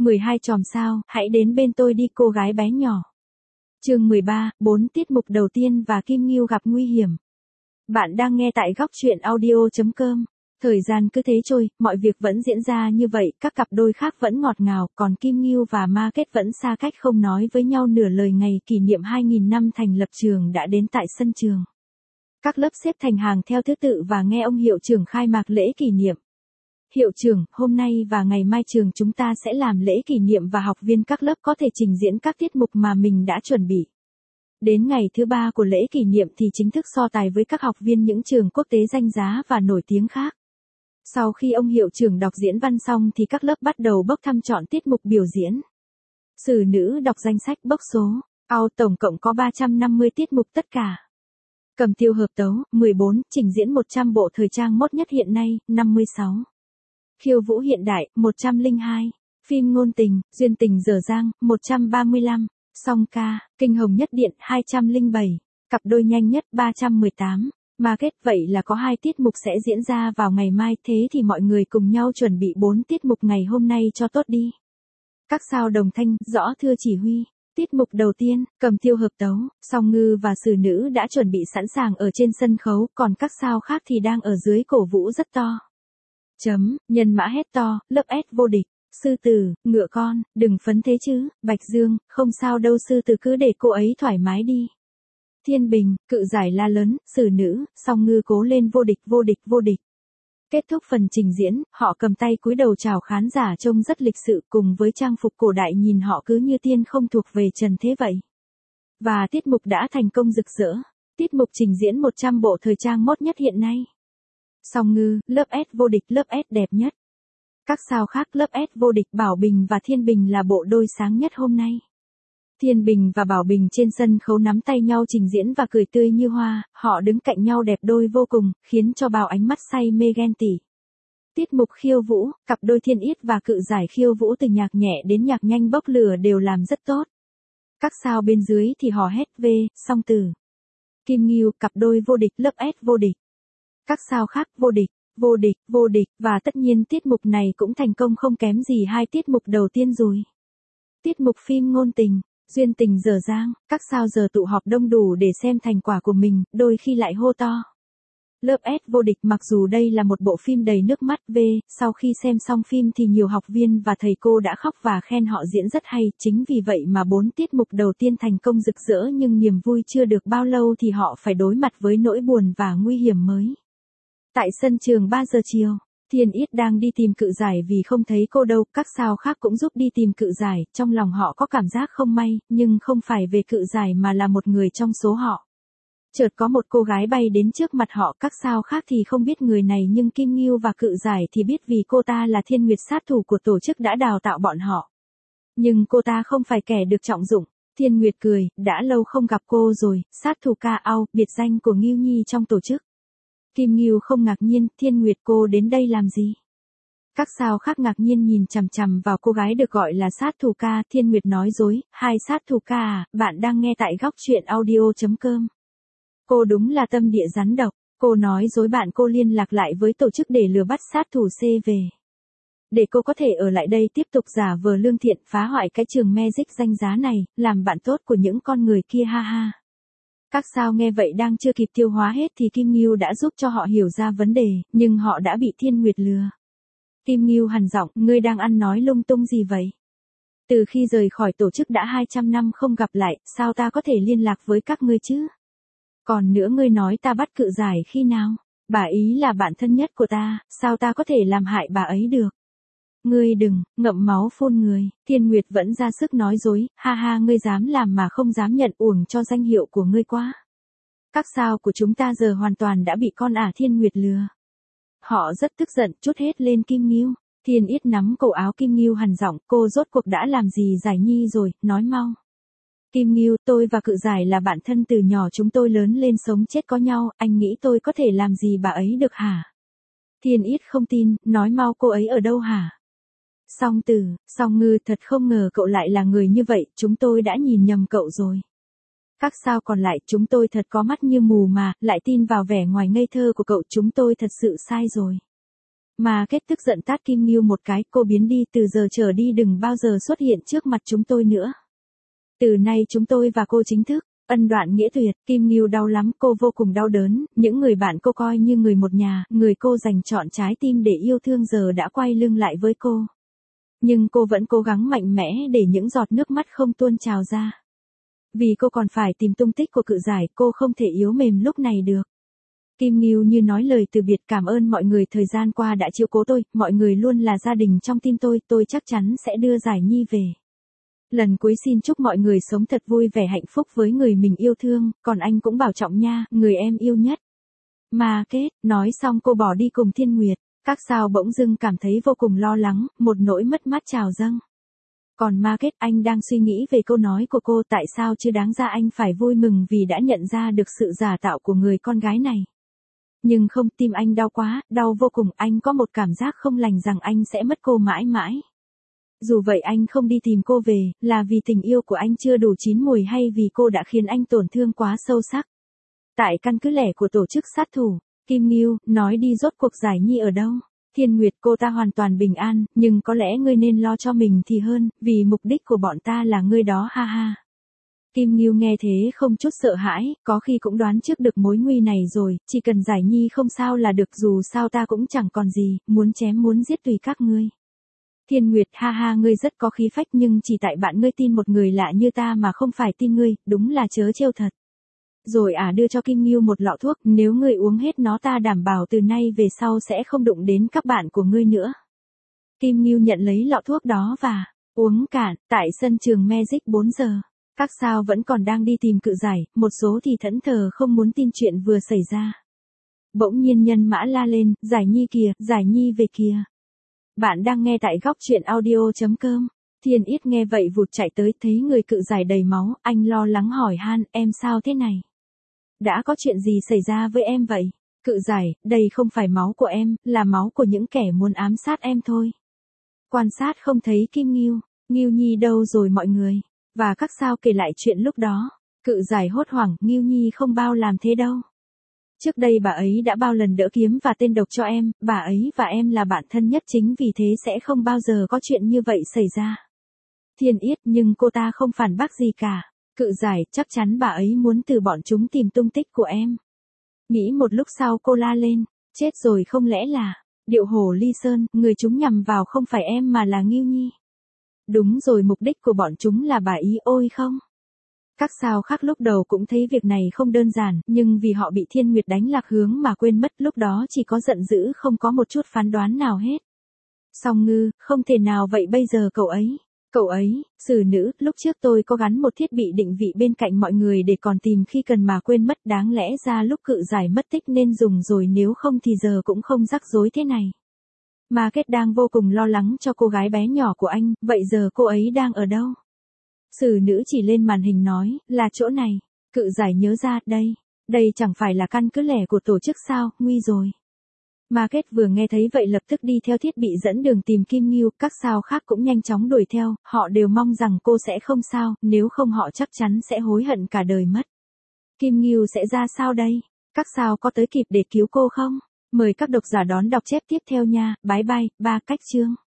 12 chòm sao, hãy đến bên tôi đi cô gái bé nhỏ. Chương 13, 4 tiết mục đầu tiên và Kim Ngưu gặp nguy hiểm. Bạn đang nghe tại góc truyện audio.com. Thời gian cứ thế trôi, mọi việc vẫn diễn ra như vậy, các cặp đôi khác vẫn ngọt ngào, còn Kim Ngưu và Ma Kết vẫn xa cách không nói với nhau nửa lời. Ngày kỷ niệm 2000 năm thành lập trường đã đến tại sân trường. Các lớp xếp thành hàng theo thứ tự và nghe ông hiệu trưởng khai mạc lễ kỷ niệm. Hiệu trưởng, hôm nay và ngày mai trường chúng ta sẽ làm lễ kỷ niệm và học viên các lớp có thể trình diễn các tiết mục mà mình đã chuẩn bị. Đến ngày thứ 3 của lễ kỷ niệm thì chính thức so tài với các học viên những trường quốc tế danh giá và nổi tiếng khác. Sau khi ông hiệu trưởng đọc diễn văn xong thì các lớp bắt đầu bốc thăm chọn tiết mục biểu diễn. Sử nữ đọc danh sách bốc số. Tổng cộng có 350 tiết mục tất cả. Cầm tiêu hợp tấu, 14, trình diễn 100 bộ thời trang mốt nhất hiện nay, 56. Khiêu vũ hiện đại, 102. Phim ngôn tình, duyên tình dở dang, 135. Song ca, kinh hồng nhất điện, 207. Cặp đôi nhanh nhất, 318. Ma Kết, vậy là có 2 tiết mục sẽ diễn ra vào ngày mai, thế thì mọi người cùng nhau chuẩn bị 4 tiết mục ngày hôm nay cho tốt đi. Các sao đồng thanh, rõ thưa chỉ huy. Tiết mục đầu tiên, cầm tiêu hợp tấu, Song Ngư và Sử nữ đã chuẩn bị sẵn sàng ở trên sân khấu, còn các sao khác thì đang ở dưới cổ vũ rất to. Nhân mã hét to, lớp S vô địch. Sư tử, ngựa con, đừng phấn thế chứ, Bạch Dương, không sao đâu sư tử cứ để cô ấy thoải mái đi. Thiên Bình, cự giải la lớn, Sử nữ, Song Ngư cố lên vô địch vô địch vô địch. Kết thúc phần trình diễn, họ cầm tay cúi đầu chào khán giả trông rất lịch sự cùng với trang phục cổ đại nhìn họ cứ như tiên không thuộc về trần thế vậy. Và tiết mục đã thành công rực rỡ. Tiết mục trình diễn 100 bộ thời trang mốt nhất hiện nay. Song Ngư, lớp S vô địch, lớp S đẹp nhất. Các sao khác lớp S vô địch Bảo Bình và Thiên Bình là bộ đôi sáng nhất hôm nay. Thiên Bình và Bảo Bình trên sân khấu nắm tay nhau trình diễn và cười tươi như hoa, họ đứng cạnh nhau đẹp đôi vô cùng, khiến cho bao ánh mắt say mê ghen tị. Tiết mục khiêu vũ, cặp đôi Thiên Yết và Cự Giải khiêu vũ từ nhạc nhẹ đến nhạc nhanh bốc lửa đều làm rất tốt. Các sao bên dưới thì hò hét Song Tử. Kim Ngưu, cặp đôi vô địch lớp S vô địch. Các sao khác vô địch, vô địch, vô địch, và tất nhiên tiết mục này cũng thành công không kém gì 2 tiết mục đầu tiên rồi. Tiết mục phim ngôn tình, duyên tình dở dang, các sao giờ tụ họp đông đủ để xem thành quả của mình, đôi khi lại hô to. Lớp S vô địch mặc dù đây là một bộ phim đầy nước mắt sau khi xem xong phim thì nhiều học viên và thầy cô đã khóc và khen họ diễn rất hay, chính vì vậy mà 4 tiết mục đầu tiên thành công rực rỡ nhưng niềm vui chưa được bao lâu thì họ phải đối mặt với nỗi buồn và nguy hiểm mới. Tại sân trường 3 giờ chiều, Thiên Yết đang đi tìm Cự Giải vì không thấy cô đâu, các sao khác cũng giúp đi tìm Cự Giải, trong lòng họ có cảm giác không may, nhưng không phải về Cự Giải mà là một người trong số họ. Chợt có một cô gái bay đến trước mặt họ, các sao khác thì không biết người này nhưng Kim Ngưu và Cự Giải thì biết vì cô ta là Thiên Nguyệt, sát thủ của tổ chức đã đào tạo bọn họ. Nhưng cô ta không phải kẻ được trọng dụng. Thiên Nguyệt cười, đã lâu không gặp cô rồi, sát thủ Cao, biệt danh của Ngưu Nhi trong tổ chức. Kim Ngưu không ngạc nhiên, Thiên Nguyệt cô đến đây làm gì? Các sao khác ngạc nhiên nhìn chằm chằm vào cô gái được gọi là sát thủ Ca, Thiên Nguyệt nói dối, hai sát thủ Ca à, bạn đang nghe tại góc truyện audio.com. Cô đúng là tâm địa rắn độc, cô nói dối bạn cô liên lạc lại với tổ chức để lừa bắt sát thủ C về. Để cô có thể ở lại đây tiếp tục giả vờ lương thiện phá hoại cái trường Magic danh giá này, làm bạn tốt của những con người kia ha ha. Các sao nghe vậy đang chưa kịp tiêu hóa hết thì Kim Ngưu đã giúp cho họ hiểu ra vấn đề, nhưng họ đã bị Thiên Nguyệt lừa. Kim Ngưu hằn giọng, ngươi đang ăn nói lung tung gì vậy? Từ khi rời khỏi tổ chức đã 200 năm không gặp lại, sao ta có thể liên lạc với các ngươi chứ? Còn nữa ngươi nói ta bắt Cự Giải khi nào? Bà ý là bạn thân nhất của ta, sao ta có thể làm hại bà ấy được? Ngươi đừng, ngậm máu phun người, Thiên Nguyệt vẫn ra sức nói dối, ha ha ngươi dám làm mà không dám nhận, uổng cho danh hiệu của ngươi quá. Các sao của chúng ta giờ hoàn toàn đã bị con Thiên Nguyệt lừa. Họ rất tức giận, trút hết lên Kim Ngưu. Thiên Yết nắm cổ áo Kim Ngưu hằn giọng, cô rốt cuộc đã làm gì Giải Nhi rồi, nói mau. Kim Ngưu, tôi và Cự Giải là bạn thân từ nhỏ, chúng tôi lớn lên sống chết có nhau, anh nghĩ tôi có thể làm gì bà ấy được hả? Thiên Yết không tin, nói mau cô ấy ở đâu hả? Song Tử, Song Ngư, thật không ngờ cậu lại là người như vậy, chúng tôi đã nhìn nhầm cậu rồi. Các sao còn lại, chúng tôi thật có mắt như mù mà, lại tin vào vẻ ngoài ngây thơ của cậu, chúng tôi thật sự sai rồi. Mà kết tức giận tát Kim Ngưu một cái, cô biến đi, từ giờ trở đi đừng bao giờ xuất hiện trước mặt chúng tôi nữa. Từ nay chúng tôi và cô chính thức ân đoạn nghĩa tuyệt. Kim Ngưu đau lắm, cô vô cùng đau đớn, những người bạn cô coi như người một nhà, người cô dành trọn trái tim để yêu thương giờ đã quay lưng lại với cô. Nhưng cô vẫn cố gắng mạnh mẽ để những giọt nước mắt không tuôn trào ra. Vì cô còn phải tìm tung tích của Cự Giải, cô không thể yếu mềm lúc này được. Kim Ngưu như nói lời từ biệt, cảm ơn mọi người thời gian qua đã chiếu cố tôi, mọi người luôn là gia đình trong tim tôi chắc chắn sẽ đưa Giải Nhi về. Lần cuối xin chúc mọi người sống thật vui vẻ hạnh phúc với người mình yêu thương, còn anh cũng bảo trọng nha, người em yêu nhất. Mà kết, nói xong cô bỏ đi cùng Thiên Nguyệt, các sao bỗng dưng cảm thấy vô cùng lo lắng, một nỗi mất mát trào dâng. Còn Ma Kết, anh đang suy nghĩ về câu nói của cô, tại sao chứ đáng ra anh phải vui mừng vì đã nhận ra được sự giả tạo của người con gái này. Nhưng không, tim anh đau quá, đau vô cùng, anh có một cảm giác không lành rằng anh sẽ mất cô mãi mãi. Dù vậy anh không đi tìm cô về, là vì tình yêu của anh chưa đủ chín mùi hay vì cô đã khiến anh tổn thương quá sâu sắc. Tại căn cứ lẻ của tổ chức sát thủ, Kim Ngưu, nói đi rốt cuộc Giải Nhi ở đâu? Thiên Nguyệt, cô ta hoàn toàn bình an, nhưng có lẽ ngươi nên lo cho mình thì hơn, vì mục đích của bọn ta là ngươi đó ha ha. Kim Ngưu nghe thế không chút sợ hãi, có khi cũng đoán trước được mối nguy này rồi, chỉ cần Giải Nhi không sao là được, dù sao ta cũng chẳng còn gì, muốn chém muốn giết tùy các ngươi. Thiên Nguyệt, ha ha, ngươi rất có khí phách nhưng chỉ tại bạn ngươi tin một người lạ như ta mà không phải tin ngươi, đúng là trớ trêu thật. Rồi đưa cho Kim Ngưu một lọ thuốc, nếu ngươi uống hết nó ta đảm bảo từ nay về sau sẽ không đụng đến các bạn của ngươi nữa. Kim Ngưu nhận lấy lọ thuốc đó và uống cạn. Tại sân trường Magic 4 giờ. Các sao vẫn còn đang đi tìm Cự Giải, một số thì thẫn thờ không muốn tin chuyện vừa xảy ra. Bỗng nhiên Nhân Mã la lên, Giải Nhi kìa, Giải Nhi về kìa. Bạn đang nghe tại góc truyện audio.com. Thiên Yết nghe vậy vụt chạy tới, thấy người Cự Giải đầy máu, anh lo lắng hỏi han, em sao thế này? Đã có chuyện gì xảy ra với em vậy? Cự Giải, đây không phải máu của em, là máu của những kẻ muốn ám sát em thôi. Quan sát không thấy Kim Ngưu, Ngưu Nhi đâu rồi mọi người? Và các sao kể lại chuyện lúc đó. Cự Giải hốt hoảng, Ngưu Nhi không bao làm thế đâu. Trước đây bà ấy đã bao lần đỡ kiếm và tên độc cho em, bà ấy và em là bạn thân nhất chính vì thế sẽ không bao giờ có chuyện như vậy xảy ra. Thiên Yết, nhưng cô ta không phản bác gì cả. Cự Giải, chắc chắn bà ấy muốn từ bọn chúng tìm tung tích của em. Nghĩ một lúc sau cô la lên, chết rồi, không lẽ là Điệu Hổ Ly Sơn, người chúng nhằm vào không phải em mà là Ngưu Nhi. Đúng rồi, mục đích của bọn chúng là bà ý ôi không? Các sao khác lúc đầu cũng thấy việc này không đơn giản, nhưng vì họ bị Thiên Nguyệt đánh lạc hướng mà quên mất, lúc đó chỉ có giận dữ không có một chút phán đoán nào hết. Song Ngư, không thể nào vậy, bây giờ cậu ấy, xử nữ, lúc trước tôi có gắn một thiết bị định vị bên cạnh mọi người để còn tìm khi cần mà quên mất, đáng lẽ ra lúc Cự Giải mất tích nên dùng rồi, nếu không thì giờ cũng không rắc rối thế này. Ma Kết đang vô cùng lo lắng cho cô gái bé nhỏ của anh, vậy giờ cô ấy đang ở đâu? Xử nữ chỉ lên màn hình nói, là chỗ này. Cự Giải nhớ ra, đây chẳng phải là căn cứ lẻ của tổ chức sao, nguy rồi. Ma Kết vừa nghe thấy vậy lập tức đi theo thiết bị dẫn đường tìm Kim Ngưu, các sao khác cũng nhanh chóng đuổi theo, họ đều mong rằng cô sẽ không sao, nếu không họ chắc chắn sẽ hối hận cả đời mất. Kim Ngưu sẽ ra sao đây? Các sao có tới kịp để cứu cô không? Mời các độc giả đón đọc chép tiếp theo nha, bye bye, 3 cách chương.